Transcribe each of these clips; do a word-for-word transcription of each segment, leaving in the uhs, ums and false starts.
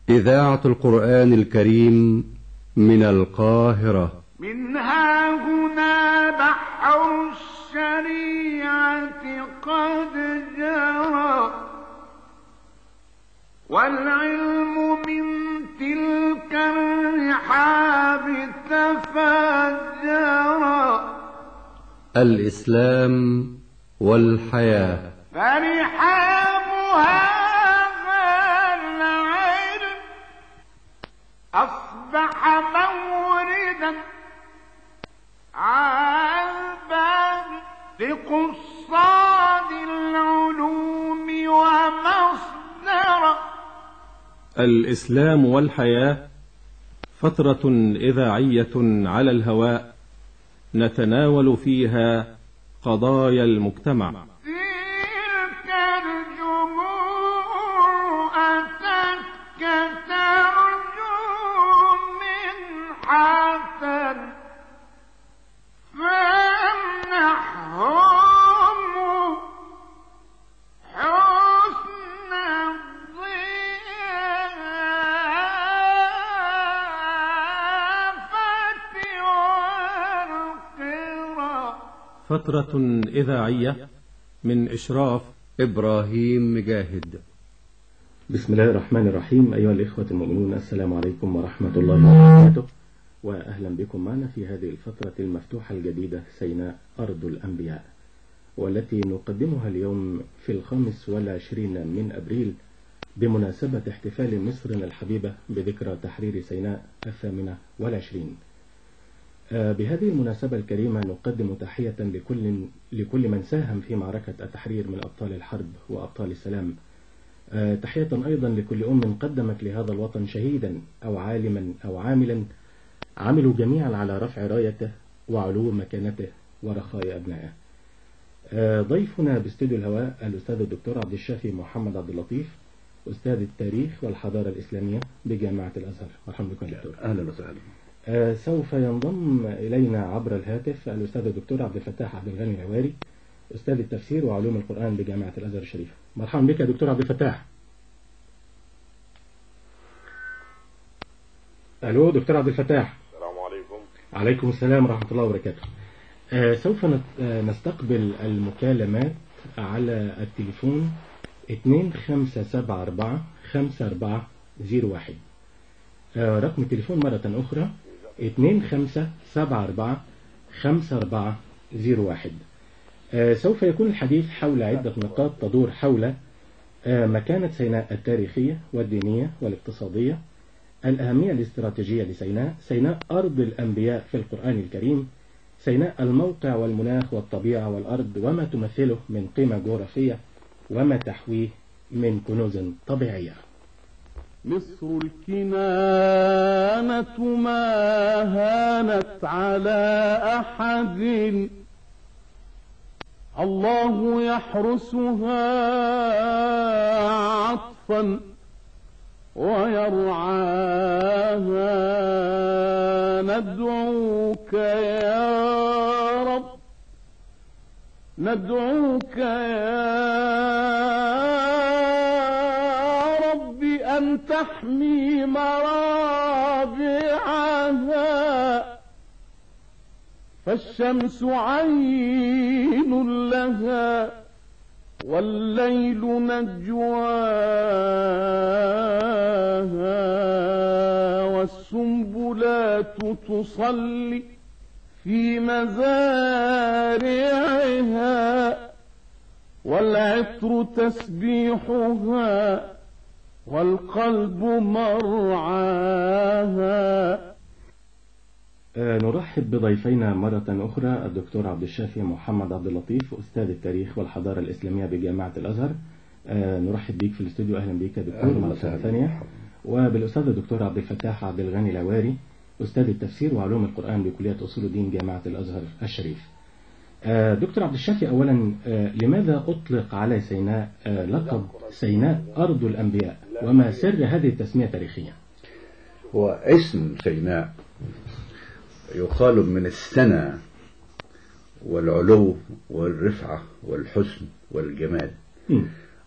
إذاعة القرآن الكريم من القاهرة. منها هنا بحر الشريعة قد جرى، والعلم من تلك الرحاب تفجرا. الإسلام والحياة. فرحابها العلم أصبح موردا عذبا لقصاد العلوم ومصدرا. الإسلام والحياة فترة إذاعية على الهواء نتناول فيها قضايا المجتمع. تلك الجموع أتتك ترجو من حسن، فامنحهم حسن الضيافة والقرى. فترة إذاعية من إشراف إبراهيم مجاهد. بسم الله الرحمن الرحيم. أيها الإخوة المؤمنون، السلام عليكم ورحمة الله وبركاته، وأهلا بكم معنا في هذه الفترة المفتوحة الجديدة سيناء أرض الأنبياء، والتي نقدمها اليوم في الخامس والعشرين من أبريل بمناسبة احتفال مصرنا الحبيبة بذكرى تحرير سيناء الثامنة والعشرين. بهذه المناسبة الكريمة نقدم تحية لكل, لكل من ساهم في معركة التحرير من أبطال الحرب وأبطال السلام. تحية أيضا لكل أم قدمت لهذا الوطن شهيدا أو عالما أو عاملا، عملوا جميعا على رفع رايته وعلو مكانته ورخاء أبنائه. ضيفنا باستوديو الهواء الأستاذ الدكتور عبد الشافي محمد عبد اللطيف، أستاذ التاريخ والحضارة الإسلامية بجامعة الأزهر. مرحبا بكم دكتور. أهلا وسهلا. آه سوف ينضم إلينا عبر الهاتف الأستاذ الدكتور عبد الفتاح عبد الغني العواري، أستاذ التفسير وعلوم القرآن بجامعة الأزهر الشريف. مرحبا بك يا دكتور عبد الفتاح. ألو دكتور عبد الفتاح. السلام عليكم. عليكم السلام ورحمة الله وبركاته. آه سوف نستقبل المكالمات على التليفون اثنين خمسة سبعة أربعة خمسة أربعة صفر واحد. آه رقم التليفون مرة أخرى اثنين خمسة سبعة أربعة خمسة أربعة صفر واحد. آه سوف يكون الحديث حول عدة نقاط تدور حول آه مكانة سيناء التاريخية والدينية والاقتصادية، الأهمية الاستراتيجية لسيناء، سيناء أرض الأنبياء في القرآن الكريم، سيناء الموقع والمناخ والطبيعة والأرض وما تمثله من قيمة جغرافية وما تحويه من كنوز طبيعية. مصر الكنانة ما هانت على أحد، الله يحرسها عطفا ويرعاها. ندعوك يا رب، ندعوك يا رب أن تحمي مرابعها، فالشمس عين لها والليل نجواها، والسنبلات تصلي في مزارعها، والعطر تسبيحها والقلب مرعاها. آه نرحب بضيفينا مرة أخرى الدكتور عبد الشافي محمد عبد اللطيف، أستاذ التاريخ والحضارة الإسلامية بجامعة الأزهر. آه نرحب بك في الاستوديو. أهلا بك يا دكتور مرة ثانية. وبالأستاذ الدكتور عبد الفتاح عبد الغني العواري، أستاذ التفسير وعلوم القرآن بكلية أصول الدين جامعة الأزهر الشريف. آه دكتور عبد الشافي، أولا آه لماذا أطلق على سيناء آه لقب سيناء أرض الأنبياء، وما سر هذه التسمية تاريخيا؟ هو اسم سيناء يقال من السنة والعلو والرفعة والحسن والجمال. م.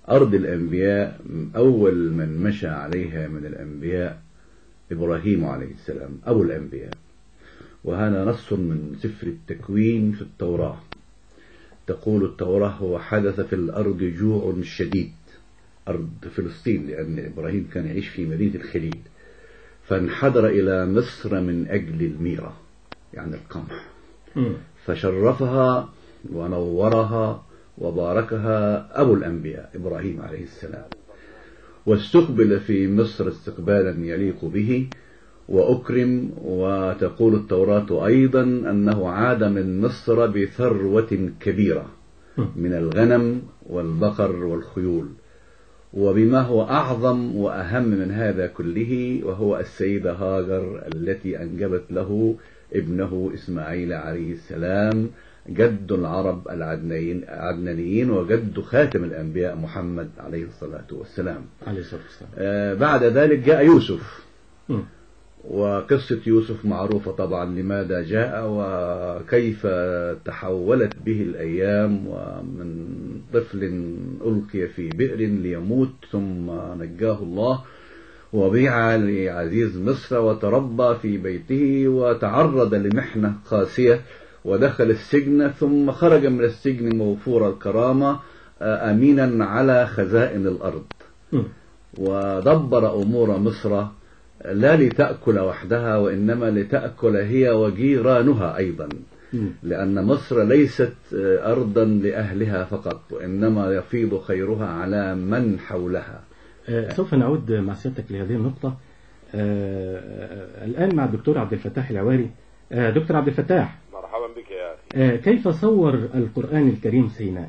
أرض الأنبياء أول من مشى عليها من الأنبياء إبراهيم عليه السلام أبو الأنبياء. وهذا نص من سفر التكوين في التوراة. تقول التوراة: هو حدث في الأرض جوع شديد، أرض فلسطين، لأن إبراهيم كان يعيش في مدينة الخليل، فانحدر إلى مصر من أجل الميرة يعني القمح، فشرفها ونورها وباركها أبو الأنبياء إبراهيم عليه السلام، واستقبل في مصر استقبالا يليق به وأكرم. وتقول التوراة أيضا أنه عاد من مصر بثروة كبيرة من الغنم والبقر والخيول، وبما هو أعظم وأهم من هذا كله، وهو السيدة هاجر التي أنجبت له ابنه إسماعيل عليه السلام، جد العرب العدنانيين وجد خاتم الأنبياء محمد عليه الصلاة والسلام. عليه الصلاة والسلام. آه بعد ذلك جاء يوسف، وقصة يوسف معروفة طبعا، لماذا جاء وكيف تحولت به الأيام، ومن طفل ألقي في بئر ليموت ثم نجاه الله، وبيع لعزيز مصر وتربى في بيته وتعرض لمحنة قاسية ودخل السجن، ثم خرج من السجن موفور الكرامة أمينا على خزائن الأرض، ودبر أمور مصر لا لتأكل وحدها وإنما لتأكل هي وجيرانها أيضا، لأن مصر ليست أرضا لأهلها فقط، وإنما يفيض خيرها على من حولها. سوف نعود مع سيادتك لهذه النقطة. الآن مع الدكتور عبد الفتاح العواري. دكتور عبد الفتاح، مرحبا بك يا أخي. كيف صور القرآن الكريم سيناء؟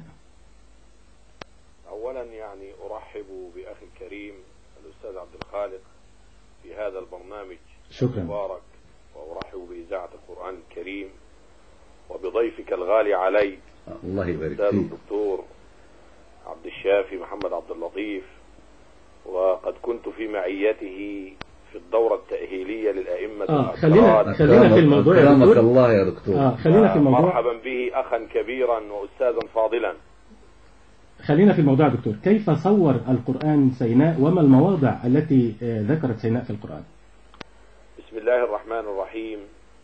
أولا يعني أرحب بأخي الكريم الأستاذ عبد الخالق في هذا البرنامج شكرا المبارك، وأرحب بإذاعة القرآن الكريم وبضيفك الغالي علي الله يبارك الأستاذ فيك الدكتور عبد الشافي محمد عبد اللطيف، وقد كنت في معيته في الدورة التأهيلية للأئمة آه خلينا خلينا في الموضوع يا دكتور. الله يا دكتور. آه خلينا في الموضوع. مرحبا به أخا كبيرا وأستاذا فاضلا. خلينا في الموضوع دكتور، كيف صور القرآن سيناء وما المواضع التي ذكرت سيناء في القرآن؟ بسم الله الرحمن الرحيم.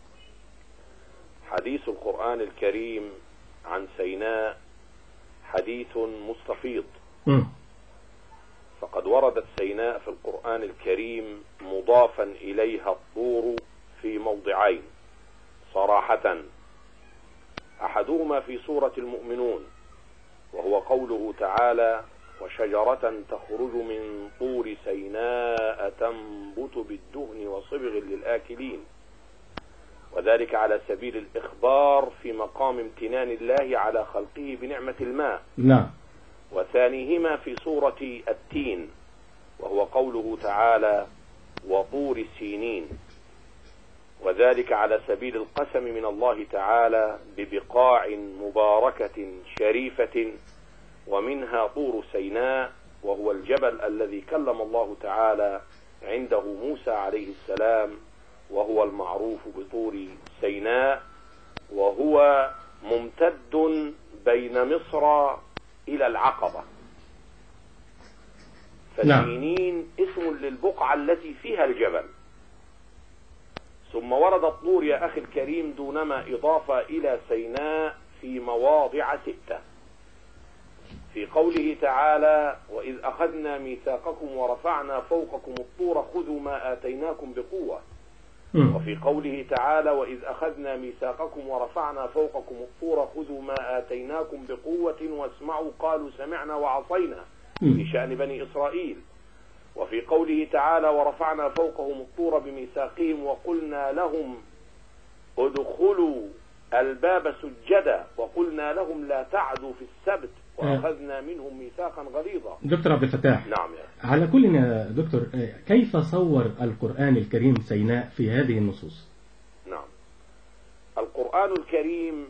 حديث القرآن الكريم عن سيناء حديث مستفيض، م. فقد وردت سيناء في القرآن الكريم مضافا إليها الطور في موضعين صراحة، أحدهما في سورة المؤمنون وهو قوله تعالى: وشجرة تخرج من طور سيناء تنبت بالدهن وصبغ للآكلين، وذلك على سبيل الإخبار في مقام امتنان الله على خلقه بنعمة الماء. نعم. وثانيهما في سورة التين وهو قوله تعالى: وطور سينين، وذلك على سبيل القسم من الله تعالى ببقاع مباركة شريفة، ومنها طور سيناء وهو الجبل الذي كلم الله تعالى عنده موسى عليه السلام، وهو المعروف بطور سيناء، وهو ممتد بين مصر إلى العقبة. فسينين اسم للبقعة التي فيها الجبل. ثم ورد الطور يا أخي الكريم دونما إضافة إلى سيناء في مواضع ستة، في قوله تعالى: وإذ أخذنا ميثاقكم ورفعنا فوقكم الطور خذوا ما آتيناكم بقوة، وفي قوله تعالى: وإذ أخذنا ميثاقكم ورفعنا فوقكم الطور خذوا ما آتيناكم بقوة واسمعوا قالوا سمعنا وعصينا، في شأن بني إسرائيل. وفي قوله تعالى: ورفعنا فوقهم الطور بميثاقهم وقلنا لهم ادخلوا الباب سجدا وقلنا لهم لا تعدوا في السبت وأخذنا منهم ميثاقا غليظا. دكتور عبد الفتاح، نعم يا على كل يا دكتور، كيف صور القرآن الكريم سيناء في هذه النصوص؟ نعم، القرآن الكريم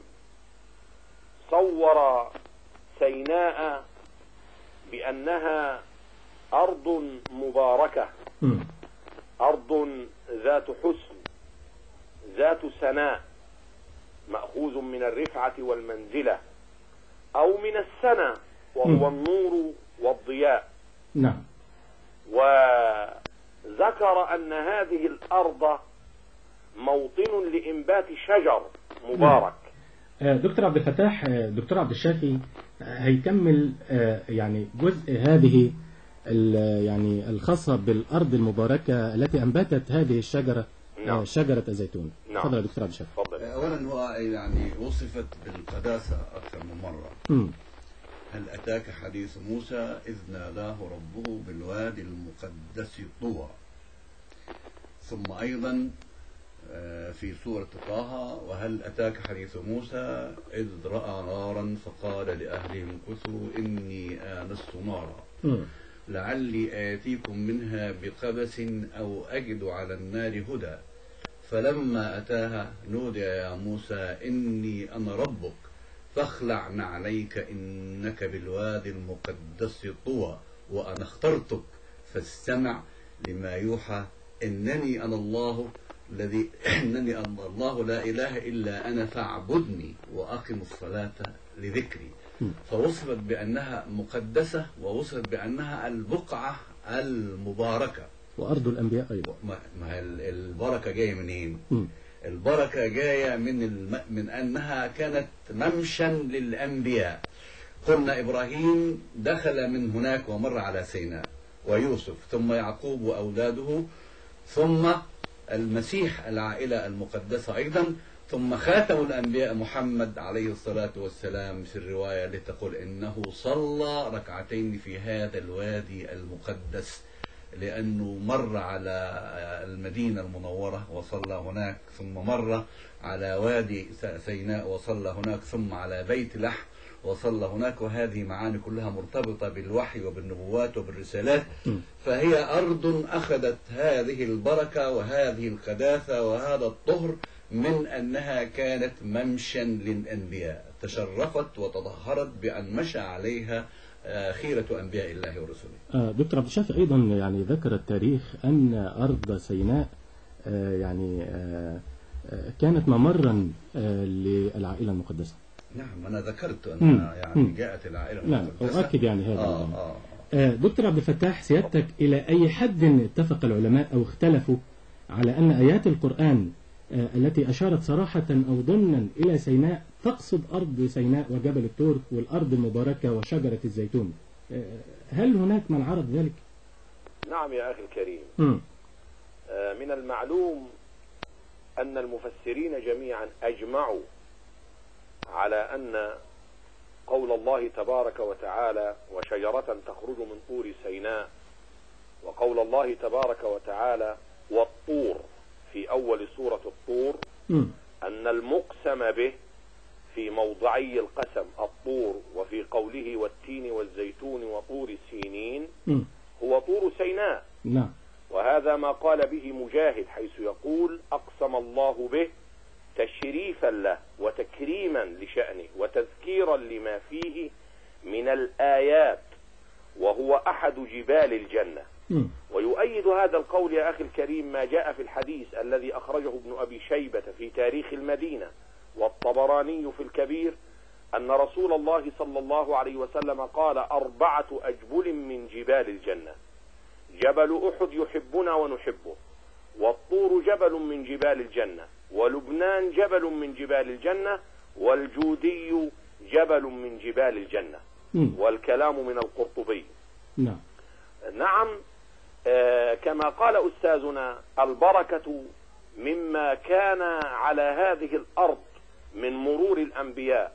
صور سيناء بأنها أرض مباركة، م. أرض ذات حسن ذات سناء، مأخوذ من الرفعة والمنزلة، أو من السنة وهو م. النور والضياء. نعم. وذكر أن هذه الأرض موطن لإنبات شجر مبارك. نعم. دكتور عبد الفتاح، دكتور عبد الشافي هيكمل يعني جزء هذه يعني الخاصة بالأرض المباركة التي أنبتت هذه الشجرة. نعم. شجرة الزيتون. نعم. تفضل يا دكتور عبد الشافي. أولا هو يعني وصفت بالقداسة أكثر من مرة. م. هل أتاك حديث موسى إذ ناداه ربه بالوادي المقدس طوى. ثم أيضا في سورة طه وهل أتاك حديث موسى إذ رأى نارا فقال لأهلهم كثوا إني آنست نارا لعلي آتيكم منها بقبس أو أجد على النار هدى فلما أتاها نودي يا موسى إني أنا ربك فاخلع نعليك إنك بالوادي المقدس طوى وأنا اخترتك فاستمع لما يوحى إنني أنا الله الذي إنني أنا الله لا إله إلا أنا فاعبدني وأقم الصلاة لذكري. فوصفت بأنها مقدسة ووصفت بأنها البقعة المباركة وأرض الأنبياء أيضا. ما البركة جاية منين؟ البركة جاية من الم... من أنها كانت ممشى للأنبياء. قلنا إبراهيم دخل من هناك ومر على سيناء ويوسف ثم يعقوب وأولاده ثم المسيح العائلة المقدسة أيضا ثم خاتم الأنبياء محمد عليه الصلاة والسلام في الرواية لتقول إنه صلى ركعتين في هذا الوادي المقدس لأنه مر على المدينة المنورة وصلى هناك ثم مر على وادي سيناء وصلى هناك ثم على بيت لحم وصلى هناك. وهذه معاني كلها مرتبطة بالوحي وبالنبوات وبالرسالات. فهي أرض أخذت هذه البركة وهذه القداسة وهذا الطهر من أنها كانت ممشى للأنبياء تشرفت وتطهرت بأن مشى عليها خيرة أنبياء الله ورسوله. دكتور عبد الشافي أيضا يعني ذكر التاريخ أن أرض سيناء يعني كانت ممرا للعائلة المقدسة. نعم أنا ذكرت أنها يعني جاءت العائلة المقدسة. نعم أؤكد يعني هذا. آه آه. دكتور عبد الفتاح، سيادتك إلى أي حد اتفق العلماء أو اختلفوا على أن آيات القرآن التي أشارت صراحة أو ضمنا إلى سيناء تقصد أرض سيناء وجبل الطور والأرض المباركة وشجرة الزيتون، هل هناك من عرض ذلك؟ نعم يا أخي الكريم. م. من المعلوم أن المفسرين جميعا أجمعوا على أن قول الله تبارك وتعالى وشجرة تخرج من طور سيناء وقول الله تبارك وتعالى والطور في أول سورة الطور م. أن المقسم به في موضعي القسم الطور وفي قوله والتين والزيتون وطور سينين م. هو طور سيناء. نعم. وهذا ما قال به مجاهد حيث يقول أقسم الله به تشريفا له وتكريما لشأنه وتذكيرا لما فيه من الآيات وهو أحد جبال الجنة. م. ويؤيد هذا القول يا أخي الكريم ما جاء في الحديث الذي أخرجه ابن أبي شيبة في تاريخ المدينة والطبراني في الكبير أن رسول الله صلى الله عليه وسلم قال أربعة أجبل من جبال الجنة: جبل أحد يحبنا ونحبه، والطور جبل من جبال الجنة، ولبنان جبل من جبال الجنة، والجودي جبل من جبال الجنة. م. والكلام من القرطبي. نعم. نعم. آه كما قال أستاذنا البركة مما كان على هذه الأرض من مرور الأنبياء،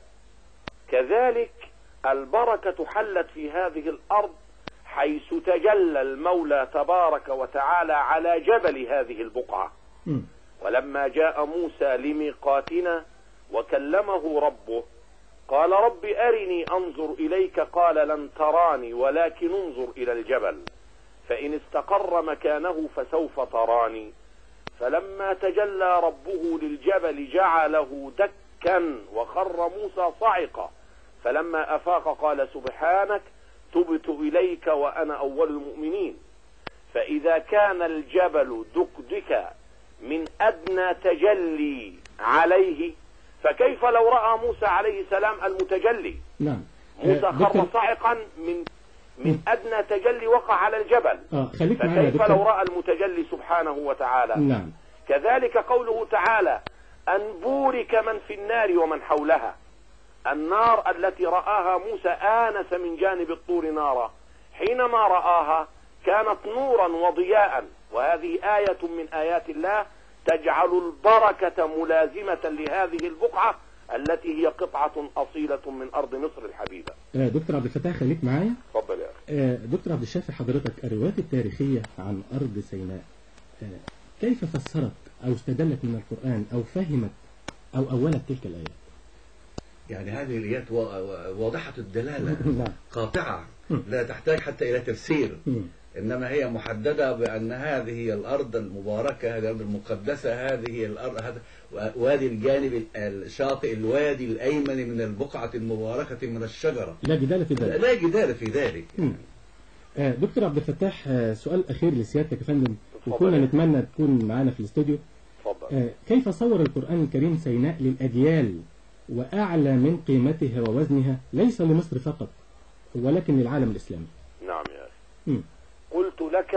كذلك البركة حلت في هذه الأرض حيث تجلى المولى تبارك وتعالى على جبل هذه البقعة. م. ولما جاء موسى لميقاتنا وكلمه ربه قال رب أرني أنظر إليك قال لن تراني ولكن انظر إلى الجبل فإن استقر مكانه فسوف تراني. فلما تجلى ربه للجبل جعله دكا وخر موسى صعقا، فلما أفاق قال سبحانك تبت إليك وأنا أول المؤمنين. فإذا كان الجبل دكدك من أدنى تجلي عليه فكيف لو رأى موسى عليه السلام المتجلي؟ نعم. موسى خر صعقا من من أدنى تجلي وقع على الجبل. اه خليك معايا يا فكيف دكتور. لو رأى المتجلي سبحانه وتعالى؟ نعم. كذلك قوله تعالى أن بورك من في النار ومن حولها. النار التي رآها موسى آنس من جانب الطور نارا، حينما رآها كانت نورا وضياء، وهذه آية من آيات الله تجعل البركة ملازمة لهذه البقعة التي هي قطعة أصيلة من أرض مصر الحبيبة. آه دكتور عبد الفتاح خليك معايا. اتفضل يا أخي. آه دكتور عبد الشافي، حضرتك الروايات التاريخية عن أرض سيناء آه كيف فسرت أو استدلت من القرآن أو فهمت أو أولت تلك الآيات؟ يعني هذه الآيات واضحة الدلالة قاطعة لا تحتاج حتى إلى تفسير، إنما هي محددة بأن هذه هي الأرض المباركة، هذه الأرض المقدسة، هذه هي الأرض هذا وادي الجانب الشاطئ الوادي الأيمن من البقعة المباركة من الشجرة. لا جدال في ذلك. لا جدال في ذلك. آه دكتور عبد الفتاح، آه سؤال أخير لسيادتك يا فندم، وكنا نتمنى تكون معنا في الاستوديو. آه كيف صور القرآن الكريم سيناء للأجيال وأعلى من قيمتها ووزنها ليس لمصر فقط ولكن للعالم الإسلامي؟ نعم يا أخي. قلت لك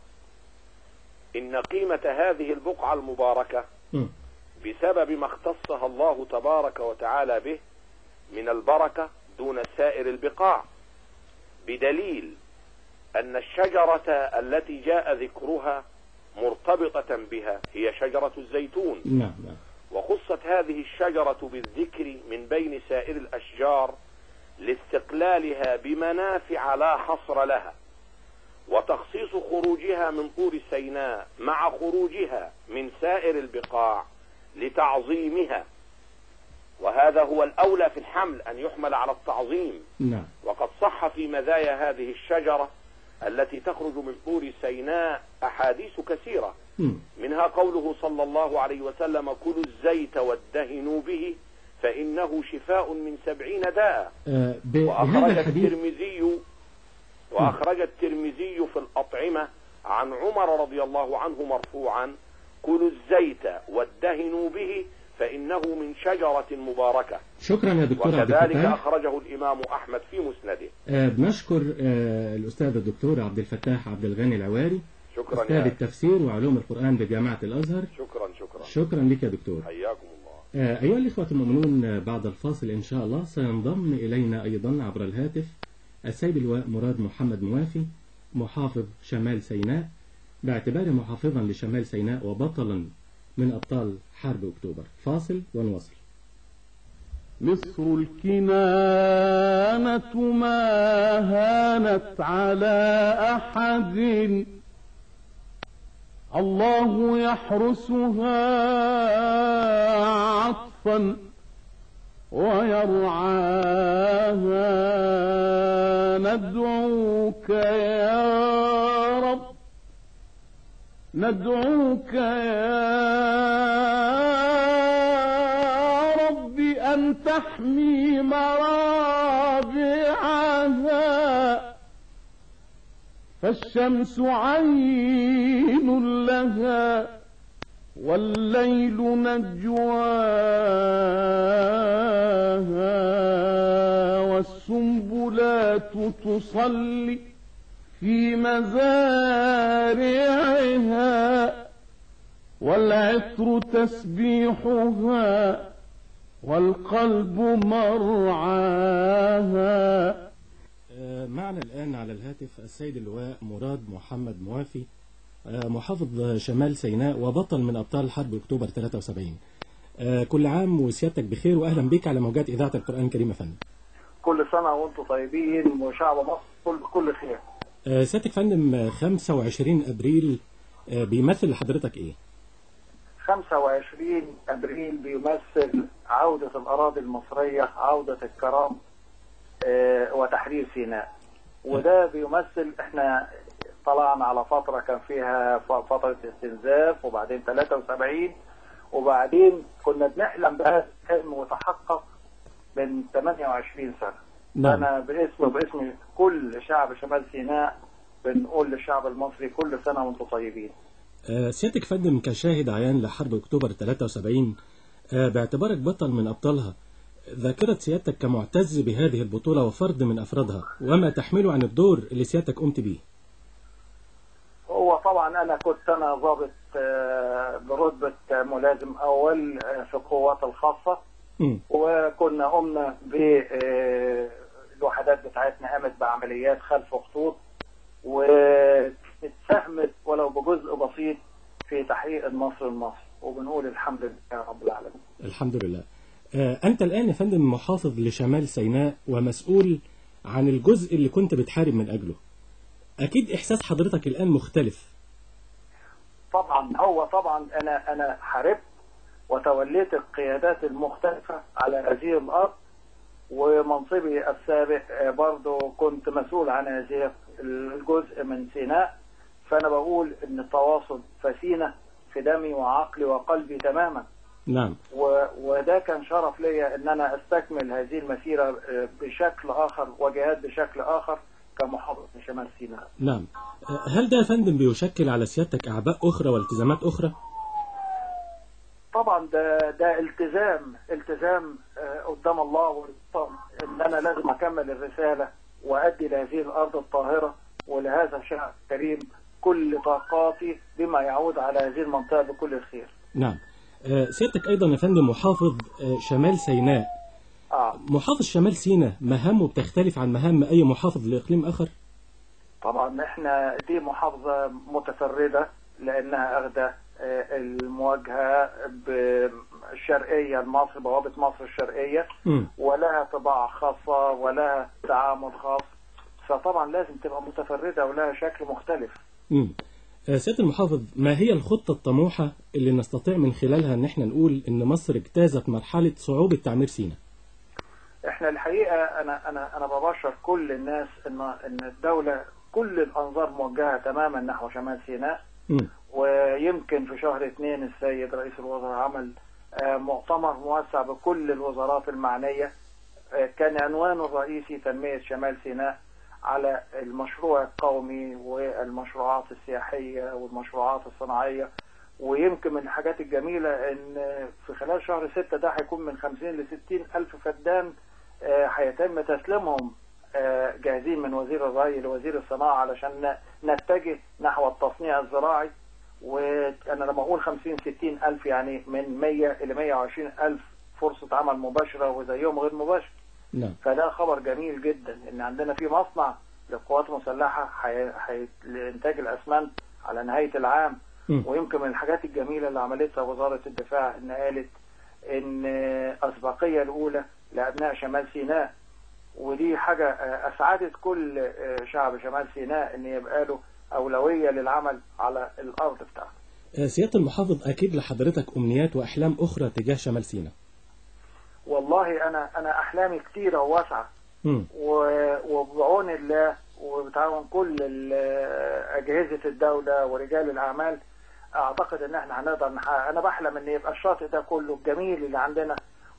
إن قيمة هذه البقعة المباركة م. بسبب ما اختصها الله تبارك وتعالى به من البركة دون سائر البقاع، بدليل أن الشجرة التي جاء ذكرها مرتبطة بها هي شجرة الزيتون. نعم. وخصت هذه الشجرة بالذكر من بين سائر الأشجار لاستقلالها بمنافع لا حصر لها، وتخصيص خروجها من طور سيناء مع خروجها من سائر البقاع لتعظيمها، وهذا هو الأولى في الحمل أن يحمل على التعظيم. نعم. وقد صح في مزايا هذه الشجرة التي تخرج من طور سيناء أحاديث كثيرة، منها قوله صلى الله عليه وسلم كلوا الزيت وادهنوا به فإنه شفاء من سبعين داء. أه وأخرج الترمذي وأخرج الترمذي في الأطعمة عن عمر رضي الله عنه مرفوعا كلوا الزيت وادهنوا به فإنه من شجرة مباركة. شكرا يا دكتور عبد الفتاح. وكذلك أخرجه الإمام أحمد في مسنده. آه بنشكر آه الأستاذ الدكتور عبد الفتاح عبد الغني العواري، شكرا أستاذ التفسير وعلوم القرآن بجامعة الأزهر. شكرا شكرا شكرا لك يا دكتور. حياكم الله. آه أيها الإخوة المؤمنون، بعد الفاصل إن شاء الله سينضم إلينا أيضا عبر الهاتف السيد اللواء مراد محمد موافي، محافظ شمال سيناء، باعتباره محافظا لشمال سيناء وبطلا من أبطال حرب أكتوبر. فاصل ونواصل. مصر الكنانة ما هانت على أحد، الله يحرسها عطفا ويرعاها. ندعوك يا رب، ندعوك يا رب أن تحمي مرابعها، فالشمس عين لها والليل نجواها، والسنبلات تصلي في مزارعها، والعطر تسبيحها والقلب مرعاها. معنا الآن على الهاتف السيد اللواء مراد محمد موافي، محافظ شمال سيناء وبطل من أبطال حرب أكتوبر ثلاثة وسبعين. كل عام وسيادتك بخير وأهلا بك على موجات إذاعة القرآن الكريم يا فندم. كل سنة وأنتم طيبين وشعب مصر كل كل خير. سيادتك فندم، خمسة وعشرين أبريل بيمثل لحضرتك إيه؟ خمسة وعشرين أبريل بيمثل عودة الأراضي المصرية، عودة الكرام وتحرير سيناء. وده بيمثل احنا طلعنا على فترة كان فيها فترة استنزاف، وبعدين ثلاثة وسبعين، وبعدين كنا بنحلم بهذا الحلم وتحقق من ثمانية وعشرين سنة. نعم. أنا باسم باسم كل شعب شمال سيناء بنقول للشعب المصري كل سنة وانتم طيبين. أه سيادتك فندم، كشاهد عيان لحرب أكتوبر ثلاثة وسبعين، أه باعتبارك بطل من أبطالها، ذاكرة سيادتك كمعتز بهذه البطولة وفرد من أفرادها، وما تحمله عن الدور اللي سيادتك قمت به. هو طبعا أنا كنت أنا ضابط برتبة ملازم أول في القوات الخاصة، م. وكنا قمنا بالوحدات بتاعتنا قامت بعمليات خلف خطوط، واتساهمت ولو بجزء بسيط في تحقيق النصر المصري، وبنقول الحمد لله رب العالمين. الحمد لله. آه أنت الآن يا فندم محافظ لشمال سيناء ومسؤول عن الجزء اللي كنت بتحارب من أجله. أكيد إحساس حضرتك الآن مختلف. طبعا هو طبعا أنا أنا حاربت وتوليت القيادات المختلفة على هذه الأرض، ومنصبي السابق برضو كنت مسؤول عن هذه الجزء من سيناء. فأنا بقول إن التواصل فسينة في دمي وعقلي وقلبي تماما. نعم. وده كان شرف ليا إن أنا أستكمل هذه المسيرة بشكل آخر وجهات بشكل آخر كمحافظ شمال سيناء. نعم. هل ده يا فندم بيشكل على سيادتك أعباء أخرى والتزامات أخرى؟ طبعا ده ده التزام التزام قدام الله والإنسان، إن أنا لازم أكمل الرسالة وأدي لهذه الأرض الطاهرة ولهذا الشعب الكريم كل طاقاتي بما يعود على هذه المنطقة بكل الخير. نعم. سيادتك أيضا يا فندم محافظ شمال سيناء. آه. محافظ شمال سيناء مهامه بتختلف عن مهام أي محافظ لإقليم آخر؟ طبعا احنا دي محافظة متفردة لأنها أخذة المواجهة بالشرقية لمصر، بوابة مصر الشرقية، م. ولها طباع خاصة ولها تعامل خاص، فطبعا لازم تبقى متفردة ولها شكل مختلف. امم سيادة المحافظ، ما هي الخطة الطموحة اللي نستطيع من خلالها ان احنا نقول ان مصر اجتازت مرحلة صعوبة تعمير سيناء؟ احنا الحقيقة انا انا انا ببشر كل الناس ان ان الدولة كل الانظار موجهة تماما نحو شمال سيناء. م. ويمكن في شهر اثنين السيد رئيس الوزراء عمل مؤتمر موسع بكل الوزارات المعنية، كان عنوانه الرئيسي تنمية شمال سيناء على المشروع القومي والمشروعات السياحية والمشروعات الصناعية. ويمكن من الحاجات الجميلة ان في خلال شهر ستة ده هيكون من خمسين لستين ألف فدان هيتم تسليمهم جاهزين من وزير الري لوزير الصناعة علشان نتجه نحو التصنيع الزراعي. وأنا لما أقول خمسين ستين ألف يعني من مية إلى مية وعشرين ألف فرصة عمل مباشرة وزيهم غير مباشرة. نعم. فده خبر جميل جدا إن عندنا في مصنع للقوات المسلحة حي... لإنتاج الأسمنت على نهاية العام. م. ويمكن من الحاجات الجميلة اللي عملتها وزارة الدفاع إن قالت إن أسبقية الأولى لأبناء شمال سيناء، ودي حاجة أسعدت كل شعب شمال سيناء إن يبقى له أولوية للعمل على الأرض بتاعته. سيادة المحافظ، أكيد لحضرتك أمنيات وأحلام أخرى تجاه شمال سيناء. والله أنا أنا أحلامي كتيرة وواسعة، وبعون الله وبتعاون كل أجهزة الدولة ورجال الأعمال أعتقد إن إحنا هنقدر نحقق. أنا بحلم إن يبقى الشاطئ ده كله الجميل اللي عندنا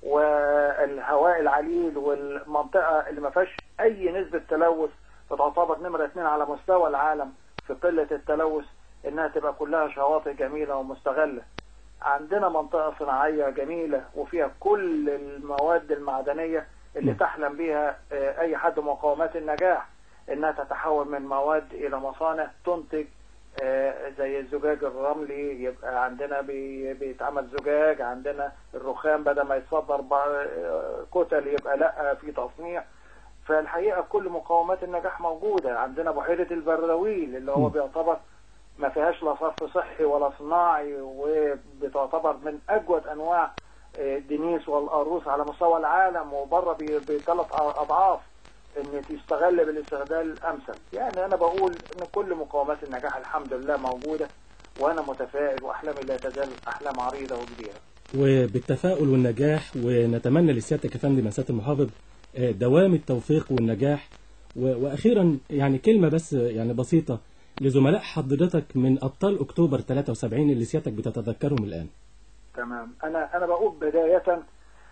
والهواء العليل والمنطقة اللي ما فيهاش أي نسبة تلوث بتعتبر نمرة اثنين على مستوى العالم في قلة التلوث، إنها تبقى كلها شواطئ جميلة ومستغلة. عندنا منطقة صناعية جميلة وفيها كل المواد المعدنية اللي م. تحلم بها أي حد مقومات النجاح، إنها تتحول من مواد إلى مصانع تنتج زي الزجاج الرملي، يبقى عندنا بي بيتعمل زجاج، عندنا الرخام بدل ما يتصدر كتل يبقى لا في تصنيع. فالحقيقة كل مقومات النجاح موجودة. عندنا بحيرة البردويل اللي هو بيعتبر ما فيهاش لا صرف صحي ولا صناعي، وبتعتبر من أجود أنواع الدنيس والقاروص على مستوى العالم، وبره بثلاث أضعاف ان تستغل بالاستغلال الامثل. يعني انا بقول ان كل مقومات النجاح الحمد لله موجوده، وانا متفائل واحلامي لا تزال احلام عريضه وكبيره. وبالتفاؤل والنجاح، ونتمنى لسيادتك يا فندم سياده المحافظ دوام التوفيق والنجاح. واخيرا يعني كلمه بس يعني بسيطه لزملاء حضرتك من ابطال اكتوبر ثلاثة وسبعين اللي سيادتك بتتذكرهم الان. تمام. انا انا بقول بدايه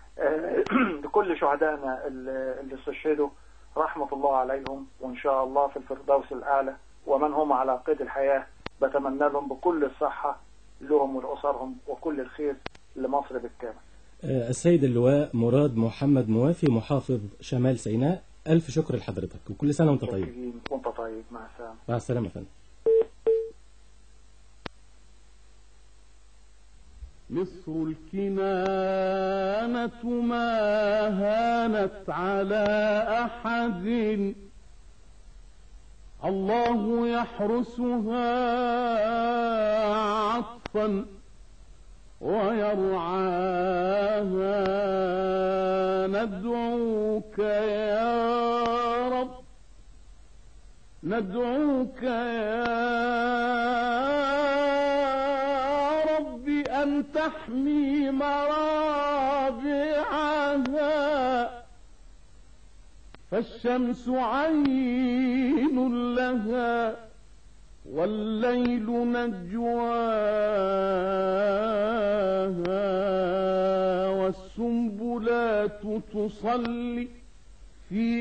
لكل شهدائنا اللي استشهدوا رحمة الله عليهم، وإن شاء الله في الفردوس الأعلى، ومن هم على قيد الحياة بتمنى لهم بكل الصحة لهم ولأسرهم وكل الخير لمصر بالكامل. السيد اللواء مراد محمد موافي محافظ شمال سيناء، ألف شكر لحضرتك وكل سنة وأنت طيب. وأنت طيب، مع السلامة. مع السلامة يا فندم. مصر الكنانة ما هانت على أحد، الله يحرسها عطفا ويرعاها. ندعوك يا رب، ندعوك يا رب أن تحمي مرابعها، فالشمس عين لها والليل نجواها، والسنبلات تصلي في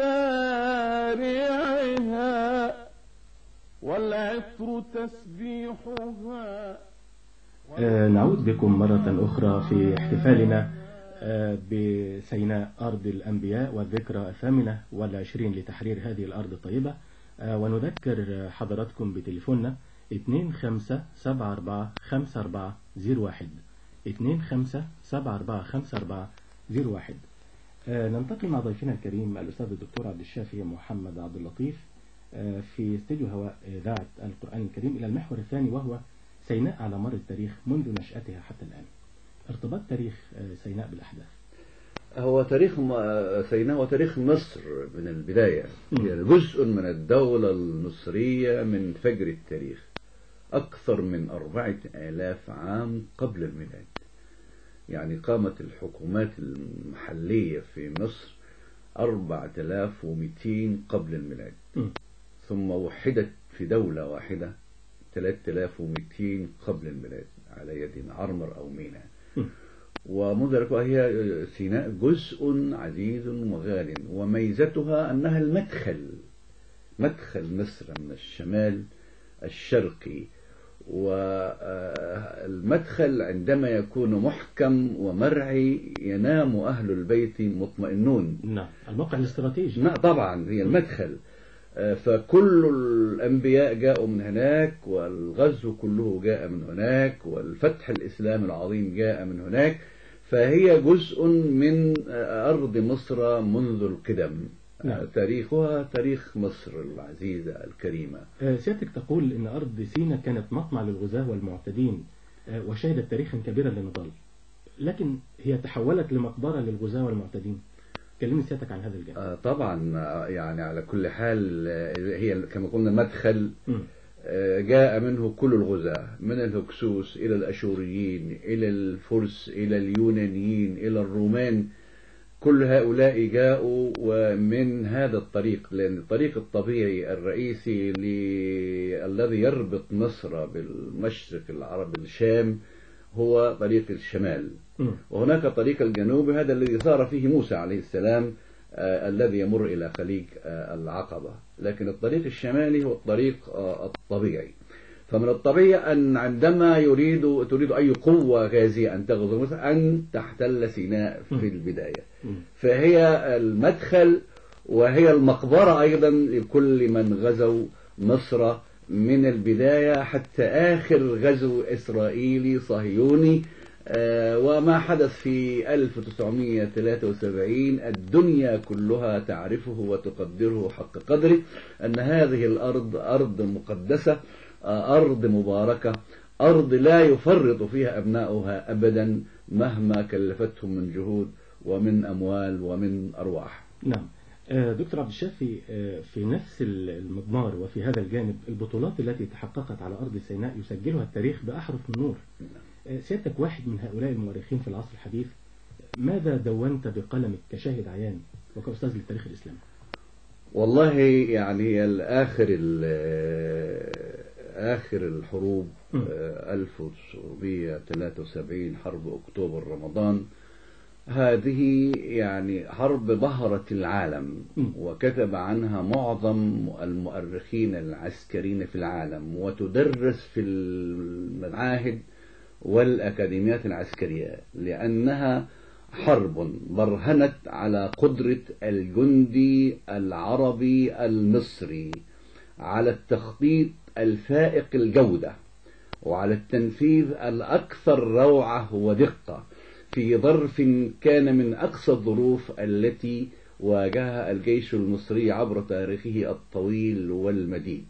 مزارعها، والعطر تسبيحها. آه نعود بكم مرة أخرى في احتفالنا آه بسيناء أرض الأنبياء والذكرى الثامنة والعشرين لتحرير هذه الأرض الطيبة. آه ونذكر حضراتكم بتليفوننا اثنين خمسة سبعة أربعة خمسة أربعة صفر واحد اثنين خمسة سبعة أربعة خمسة أربعة صفر واحد. آه ننتقل مع ضيفنا الكريم الأستاذ الدكتور عبد الشافي محمد عبد اللطيف آه في استديو هواء إذاعة القرآن الكريم إلى المحور الثاني، وهو سيناء على مر التاريخ منذ نشأتها حتى الآن. ارتباط تاريخ سيناء بالأحداث. هو تاريخ سيناء وتاريخ مصر من البداية، يعني جزء من الدولة المصرية من فجر التاريخ، أكثر من أربعة آلاف عام قبل الميلاد. يعني قامت الحكومات المحلية في مصر أربعة آلاف ومئتين قبل الميلاد، م. ثم وحدت في دولة واحدة ثلاثة آلاف ومئتين قبل الميلاد على يد عرمر أو مينا. ومنذ ذلك وهي سيناء جزء عزيز وغال، وميزتها أنها المدخل، مدخل مصر من الشمال الشرقي، والمدخل عندما يكون محكم ومرعي ينام أهل البيت مطمئنون. نعم، الموقع الاستراتيجي. نعم طبعا، هي المدخل. فكل الأنبياء جاءوا من هناك، والغزو كله جاء من هناك، والفتح الإسلامي العظيم جاء من هناك، فهي جزء من أرض مصر منذ القدم. نعم. تاريخها تاريخ مصر العزيزة الكريمة. سيادتك تقول إن أرض سيناء كانت مطمع للغزاة والمعتدين وشهدت تاريخا كبيرا للنضال، لكن هي تحولت لمقبرة للغزاة والمعتدين. كلمني سيادتك عن هذا الجانب. آه طبعا، يعني على كل حال هي كما قلنا مدخل آه جاء منه كل الغزاة، من الهكسوس إلى الأشوريين إلى الفرس إلى اليونانيين إلى الرومان، كل هؤلاء جاءوا ومن هذا الطريق، لأن الطريق الطبيعي الرئيسي الذي يربط مصر بالمشرق العربي الشام هو طريق الشمال، وهناك طريق الجنوب، هذا الذي صار فيه موسى عليه السلام آه الذي يمر إلى خليج آه العقبة، لكن الطريق الشمالي هو الطريق آه الطبيعي. فمن الطبيعي أن عندما يريد تريد أي قوة غازية أن تغزو مصر أن تحتل سيناء في البداية، فهي المدخل وهي المقبرة أيضا لكل من غزوا مصر من البداية حتى آخر غزو إسرائيلي صهيوني. آه وما حدث في ألف وتسعمئة وثلاثة وسبعين الدنيا كلها تعرفه وتقدره حق قدره، أن هذه الأرض أرض مقدسة، آه أرض مباركة، أرض لا يفرط فيها أبناؤها أبدا مهما كلفتهم من جهود ومن أموال ومن أرواح. نعم. دكتور عبد الشافي، في نفس المضمار وفي هذا الجانب البطولات التي تحققت على أرض سيناء يسجلها التاريخ بأحرف من نور. سيادتك واحد من هؤلاء المؤرخين في العصر الحديث، ماذا دونت بقلمك كشاهد عيان وكأستاذ للتاريخ الإسلامي؟ والله يعني الآخر آخر الحروب ألف وتسعمئة وثلاثة وسبعين حرب أكتوبر رمضان، هذه يعني حرب بهرت العالم وكتب عنها معظم المؤرخين العسكريين في العالم، وتدرس في المعاهد والأكاديميات العسكرية، لأنها حرب برهنت على قدرة الجندي العربي المصري على التخطيط الفائق الجودة وعلى التنفيذ الأكثر روعة ودقة في ظرف كان من أقصى الظروف التي واجهها الجيش المصري عبر تاريخه الطويل والمديد.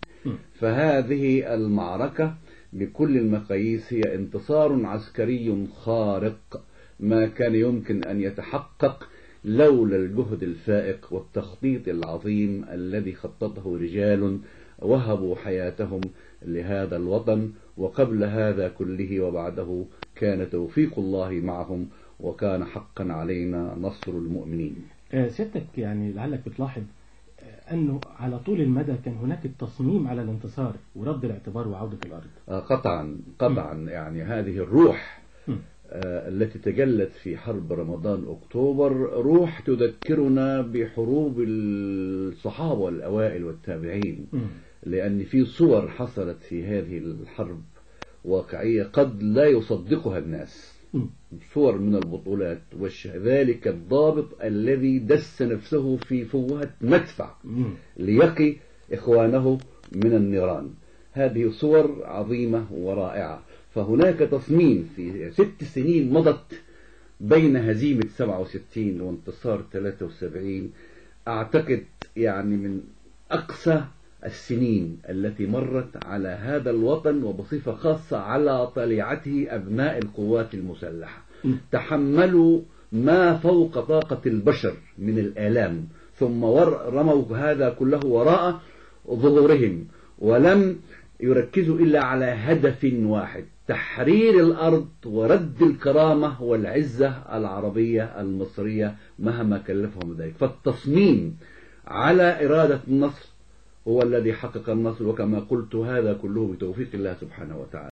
فهذه المعركة بكل المقاييس هي انتصار عسكري خارق ما كان يمكن أن يتحقق لولا الجهد الفائق والتخطيط العظيم الذي خططه رجال وهبوا حياتهم لهذا الوطن، وقبل هذا كله وبعده كان توفيق الله معهم، وكان حقا علينا نصر المؤمنين. سيادتك يعني لعلك بتلاحظ أنه على طول المدى كان هناك التصميم على الانتصار ورد الاعتبار وعودة الأرض. قطعا قطعا م. يعني هذه الروح م. التي تجلت في حرب رمضان أكتوبر روح تذكرنا بحروب الصحابة الأوائل والتابعين، م. لأن في صور حصلت في هذه الحرب واقعية قد لا يصدقها الناس، صور من البطولات وذلك الضابط الذي دس نفسه في فوهة مدفع ليقي إخوانه من النيران. هذه صور عظيمة ورائعة. فهناك تصميم في ست سنين مضت بين هزيمة سبعة وستين وانتصار ثلاثة وسبعين، أعتقد يعني من أقصى السنين التي مرت على هذا الوطن، وبصفة خاصة على طليعته أبناء القوات المسلحة. تحملوا ما فوق طاقة البشر من الآلام، ثم رموا هذا كله وراء ظهورهم، ولم يركزوا إلا على هدف واحد: تحرير الأرض ورد الكرامة والعزة العربية المصرية مهما كلفهم ذلك. فالتصميم على إرادة النصر هو الذي حقق النصر، وكما قلت هذا كله بتوفيق الله سبحانه وتعالى.